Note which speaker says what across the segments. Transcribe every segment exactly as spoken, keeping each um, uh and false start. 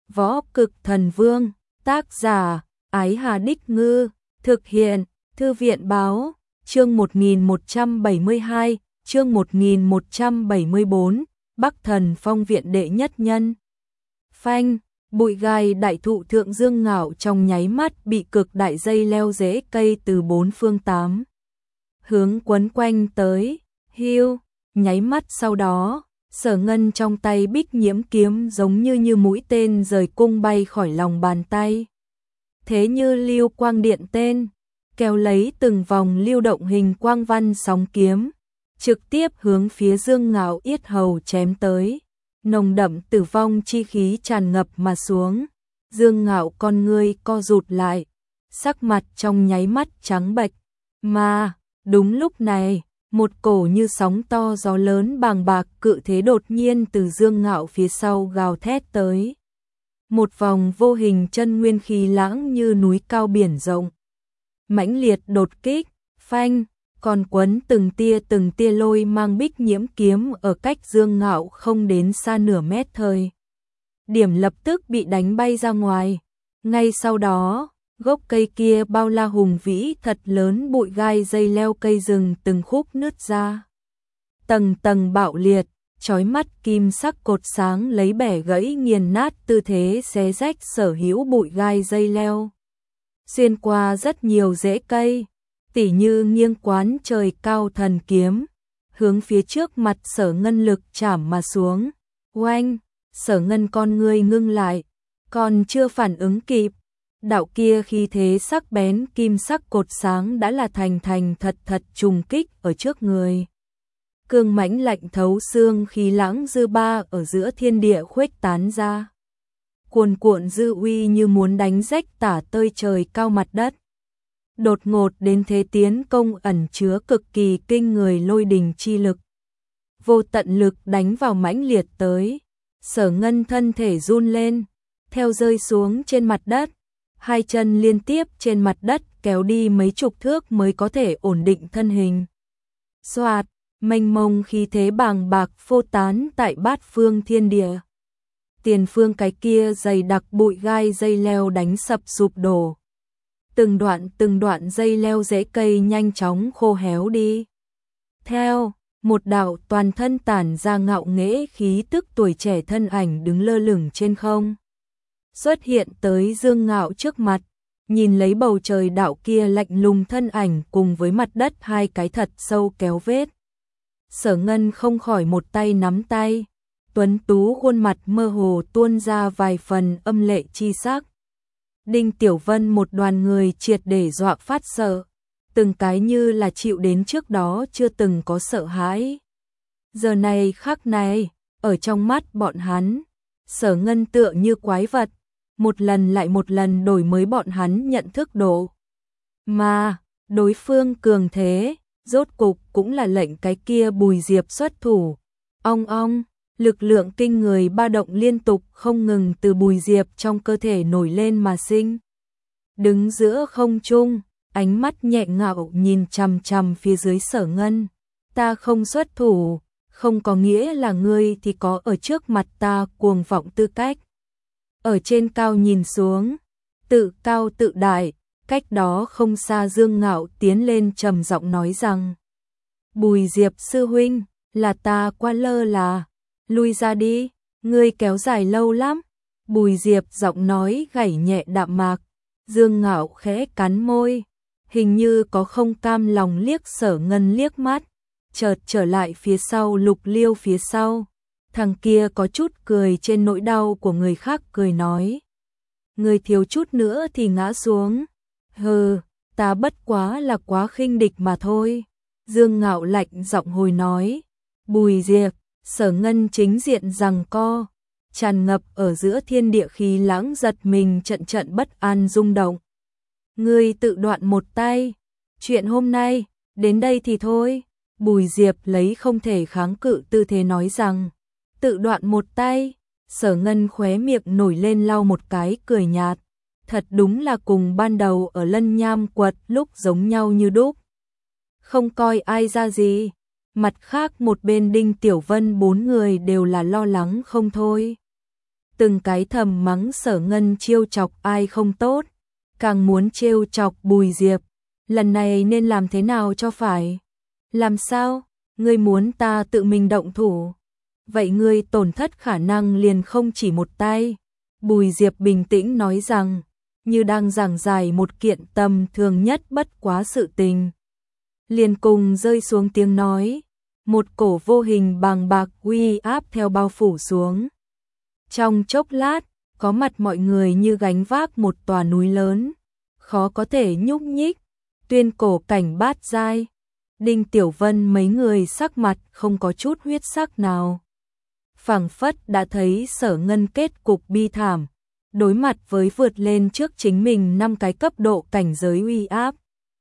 Speaker 1: Võ Cực Thần Vương, tác giả, Ái Hà Đích Ngư, thực hiện, Thư viện Báo, chương một nghìn một trăm bảy mươi hai, chương một nghìn một trăm bảy mươi bốn, Bắc Thần Phong Viện đệ nhất nhân. Phanh, bụi gai đại thụ thượng dương ngạo trong nháy mắt bị cực đại dây leo rễ cây từ bốn phương tám hướng quấn quanh tới, hiu, nháy mắt sau đó, Sở Ngân trong tay Bích Nhiễm kiếm giống như như mũi tên rời cung bay khỏi lòng bàn tay. Thế như lưu quang điện tên, kéo lấy từng vòng lưu động hình quang văn sóng kiếm, trực tiếp hướng phía Dương Ngạo yết hầu chém tới. Nồng đậm tử vong chi khí tràn ngập mà xuống, Dương Ngạo con ngươi co rụt lại, sắc mặt trong nháy mắt trắng bệch, mà đúng lúc này, một cổ như sóng to gió lớn bàng bạc cự thế đột nhiên từ Dương Ngạo phía sau gào thét tới. Một vòng vô hình chân nguyên khí lãng như núi cao biển rộng, mãnh liệt đột kích, phanh, còn quấn từng tia từng tia lôi mang Bích Nhiễm kiếm ở cách Dương Ngạo không đến xa nửa mét thời. Điểm lập tức bị đánh bay ra ngoài. Ngay sau đó, gốc cây kia bao la hùng vĩ thật lớn bụi gai dây leo cây rừng từng khúc nứt ra. Tầng tầng bạo liệt, chói mắt kim sắc cột sáng lấy bẻ gãy nghiền nát tư thế xé rách sở hữu bụi gai dây leo. Xuyên qua rất nhiều rễ cây, tỉ như nghiêng quán trời cao thần kiếm, hướng phía trước mặt Sở Ngân lực chảm mà xuống. Oanh, Sở Ngân con ngươi ngưng lại, còn chưa phản ứng kịp, đạo kia khi thế sắc bén kim sắc cột sáng đã là thành thành thật thật trùng kích ở trước người. Cương mãnh lạnh thấu xương khí lãng dư ba ở giữa thiên địa khuếch tán ra. Cuồn cuộn dư uy như muốn đánh rách tả tơi trời cao mặt đất. Đột ngột đến thế tiến công ẩn chứa cực kỳ kinh người lôi đình chi lực. Vô tận lực đánh vào mãnh liệt tới. Sở Ngân thân thể run lên, theo rơi xuống trên mặt đất. Hai chân liên tiếp trên mặt đất kéo đi mấy chục thước mới có thể ổn định thân hình. Xoạt, mênh mông khí thế bàng bạc phô tán tại bát phương thiên địa. Tiền phương cái kia dày đặc bụi gai dây leo đánh sập sụp đổ. Từng đoạn từng đoạn dây leo rễ cây nhanh chóng khô héo đi. Theo, một đạo toàn thân tản ra ngạo nghễ khí tức tuổi trẻ thân ảnh đứng lơ lửng trên không. Xuất hiện tới Dương Ngạo trước mặt, nhìn lấy bầu trời đạo kia lạnh lùng thân ảnh cùng với mặt đất hai cái thật sâu kéo vết. Sở Ngân không khỏi một tay nắm tay, tuấn tú khuôn mặt mơ hồ tuôn ra vài phần âm lệ chi sắc. Đinh Tiểu Vân một đoàn người triệt để dọa phát sợ, từng cái như là chịu đến trước đó chưa từng có sợ hãi. Giờ này khắc này, ở trong mắt bọn hắn, Sở Ngân tựa như quái vật, một lần lại một lần đổi mới bọn hắn nhận thức độ. Mà, đối phương cường thế, rốt cục cũng là lệnh cái kia Bùi Diệp xuất thủ. Ong ong, lực lượng kinh người ba động liên tục không ngừng từ Bùi Diệp trong cơ thể nổi lên mà sinh. Đứng giữa không trung, ánh mắt nhẹ ngạo nhìn chằm chằm phía dưới Sở Ngân. Ta không xuất thủ, không có nghĩa là ngươi thì có ở trước mặt ta cuồng vọng tư cách. Ở trên cao nhìn xuống, tự cao tự đại, cách đó không xa Dương Ngạo tiến lên trầm giọng nói rằng: Bùi Diệp sư huynh, là ta quá lơ là, lui ra đi, ngươi kéo dài lâu lắm. Bùi Diệp giọng nói gảy nhẹ đạm mạc. Dương Ngạo khẽ cắn môi, hình như có không cam lòng liếc Sở Ngân liếc mắt, chợt trở lại phía sau Lục Liêu phía sau. Thằng kia có chút cười trên nỗi đau của người khác cười nói: Người thiếu chút nữa thì ngã xuống. Hừ, ta bất quá là quá khinh địch mà thôi. Dương Ngạo lạnh giọng hồi nói. Bùi Diệp, Sở Ngân chính diện giằng co, tràn ngập ở giữa thiên địa khí lãng giật mình trận trận bất an rung động. Ngươi tự đoạn một tay, chuyện hôm nay, đến đây thì thôi. Bùi Diệp lấy không thể kháng cự tư thế nói rằng, tự đoạn một tay. Sở Ngân khóe miệng nổi lên lau một cái cười nhạt. Thật đúng là cùng ban đầu ở Lân Nham Quật lúc giống nhau như đúc. Không coi ai ra gì. Mặt khác một bên Đinh Tiểu Vân bốn người đều là lo lắng không thôi. từng cái thầm mắng Sở Ngân trêu chọc ai không tốt, càng muốn trêu chọc Bùi Diệp, lần này nên làm thế nào cho phải? Làm sao? Ngươi muốn ta tự mình động thủ? Vậy ngươi tổn thất khả năng liền không chỉ một tay. Bùi Diệp bình tĩnh nói rằng, như đang giảng giải một kiện tầm thường nhất bất quá sự tình. Liền cùng rơi xuống tiếng nói, một cổ vô hình bàng bạc uy áp theo bao phủ xuống. Trong chốc lát, có mặt mọi người như gánh vác một tòa núi lớn, khó có thể nhúc nhích. Tuyên cổ cảnh bát giai, Đinh Tiểu Vân mấy người sắc mặt không có chút huyết sắc nào. Phảng phất đã thấy Sở Ngân kết cục bi thảm, đối mặt với vượt lên trước chính mình năm cái cấp độ cảnh giới uy áp.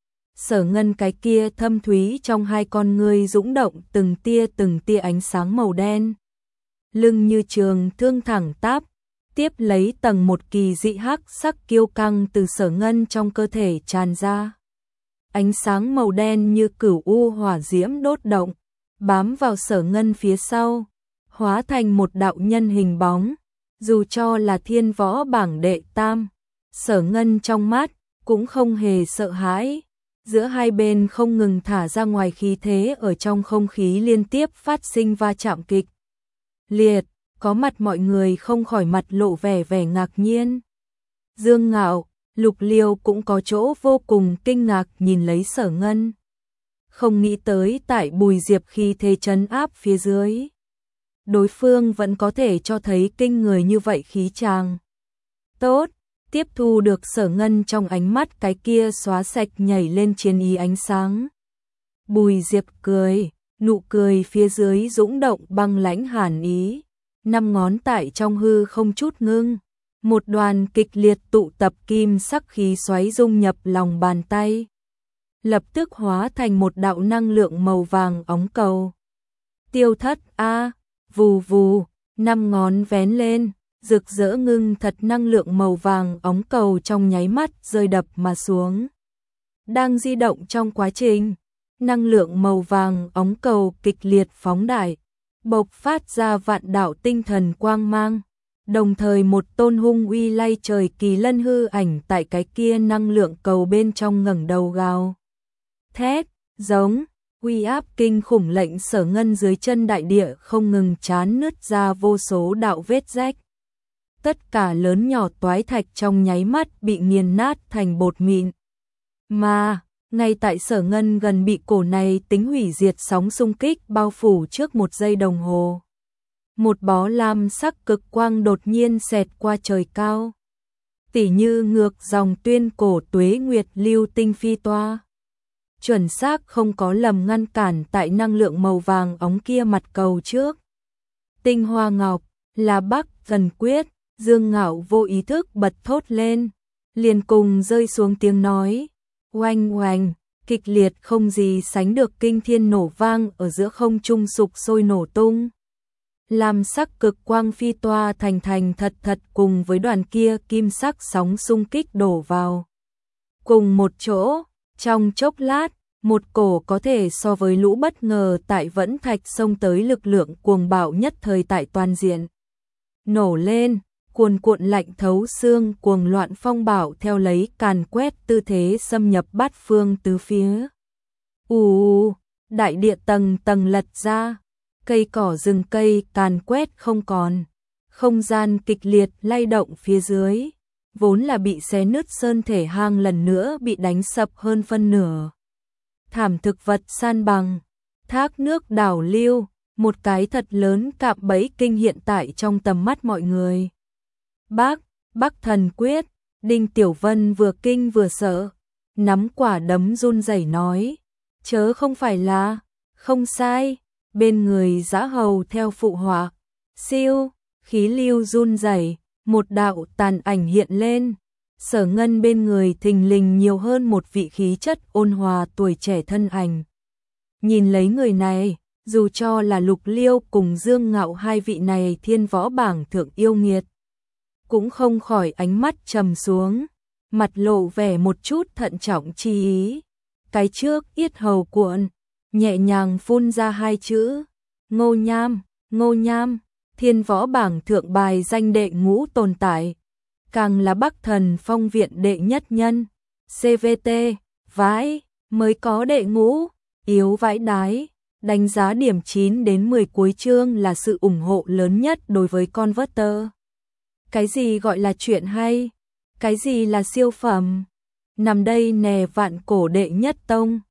Speaker 1: Sở Ngân cái kia thâm thúy trong hai con ngươi dũng động từng tia từng tia ánh sáng màu đen. Lưng như trường thương thẳng tắp, tiếp lấy tầng một kỳ dị hắc sắc kiêu căng từ Sở Ngân trong cơ thể tràn ra. Ánh sáng màu đen như cửu u hỏa diễm đốt động, bám vào Sở Ngân phía sau, hóa thành một đạo nhân hình bóng. Dù cho là thiên võ bảng đệ tam, Sở Ngân trong mắt cũng không hề sợ hãi. Giữa hai bên không ngừng thả ra ngoài khí thế, ở trong không khí liên tiếp phát sinh va chạm kịch liệt, có mặt mọi người không khỏi mặt lộ vẻ vẻ ngạc nhiên. Dương Ngạo, Lục Liêu cũng có chỗ vô cùng kinh ngạc nhìn lấy Sở Ngân. Không nghĩ tới tại Bùi Diệp khi thế trấn áp phía dưới, đối phương vẫn có thể cho thấy kinh người như vậy khí tràng. Tốt, tiếp thu được Sở Ngân trong ánh mắt cái kia xóa sạch nhảy lên chiến ý ánh sáng. Bùi Diệp cười, nụ cười phía dưới dũng động băng lãnh hàn ý, năm ngón tại trong hư không chút ngưng. Một đoàn kịch liệt tụ tập kim sắc khí xoáy dung nhập lòng bàn tay, lập tức hóa thành một đạo năng lượng màu vàng óng cầu. Tiêu thất a, vù vù, năm ngón vén lên, rực rỡ ngưng thật năng lượng màu vàng óng cầu trong nháy mắt rơi đập mà xuống. Đang di động trong quá trình, năng lượng màu vàng óng cầu kịch liệt phóng đại, bộc phát ra vạn đạo tinh thần quang mang. Đồng thời một tôn hung uy lay trời kỳ lân hư ảnh tại cái kia năng lượng cầu bên trong ngẩng đầu gào thét, giống, uy áp kinh khủng lệnh Sở Ngân dưới chân đại địa không ngừng chán nứt ra vô số đạo vết rách. Tất cả lớn nhỏ toái thạch trong nháy mắt bị nghiền nát thành bột mịn. Mà, ngay tại Sở Ngân gần bị cổ này tính hủy diệt sóng xung kích bao phủ trước một giây đồng hồ, một bó lam sắc cực quang đột nhiên xẹt qua trời cao, tỉ như ngược dòng tuyên cổ tuế nguyệt lưu tinh phi toa. Chuẩn xác không có lầm ngăn cản tại năng lượng màu vàng óng kia mặt cầu trước. Tinh hoa ngọc, là Bắc Thần Quyết, Dương Ngạo vô ý thức bật thốt lên, liền cùng rơi xuống tiếng nói, oanh oanh, kịch liệt không gì sánh được kinh thiên nổ vang ở giữa không trung sục sôi nổ tung. Làm sắc cực quang phi toa thành thành thật thật cùng với đoàn kia kim sắc sóng xung kích đổ vào cùng một chỗ. Trong chốc lát, một cổ có thể so với lũ bất ngờ tại vẫn thạch xông tới lực lượng cuồng bạo nhất thời tại toàn diện nổ lên, cuồn cuộn lạnh thấu xương cuồng loạn phong bạo theo lấy càn quét tư thế xâm nhập bát phương tứ phía. Ù, đại địa tầng tầng lật ra, cây cỏ rừng cây càn quét không còn, không gian kịch liệt lay động phía dưới, vốn là bị xé nứt sơn thể hang lần nữa bị đánh sập hơn phân nửa. Thảm thực vật san bằng, thác nước đảo lưu, một cái thật lớn cạm bẫy kinh hiện tại trong tầm mắt mọi người. Bác, Bắc Thần Quyết, Đinh Tiểu Vân vừa kinh vừa sợ, nắm quả đấm run rẩy nói, chớ không phải là, không sai, bên người Dã Hầu theo phụ họa, siêu, khí lưu run rẩy, một đạo tàn ảnh hiện lên. Sở Ngân bên người thình lình nhiều hơn một vị khí chất ôn hòa tuổi trẻ thân ảnh. Nhìn lấy người này, dù cho là Lục Liêu cùng Dương Ngạo hai vị này thiên võ bảng thượng yêu nghiệt, cũng không khỏi ánh mắt trầm xuống, mặt lộ vẻ một chút thận trọng chi ý. Cái trước yết hầu cuộn, nhẹ nhàng phun ra hai chữ, Ngô Nham, Ngô Nham, Thiên võ bảng thượng bài danh đệ ngũ tồn tại, càng là Bắc Thần Phong viện đệ nhất nhân, xê vê tê, vãi, mới có đệ ngũ, yếu vãi đái, đánh giá điểm chín đến mười cuối chương là sự ủng hộ lớn nhất đối với Converter. Cái gì gọi là chuyện hay? Cái gì là siêu phẩm? Nằm đây nè vạn cổ đệ nhất tông.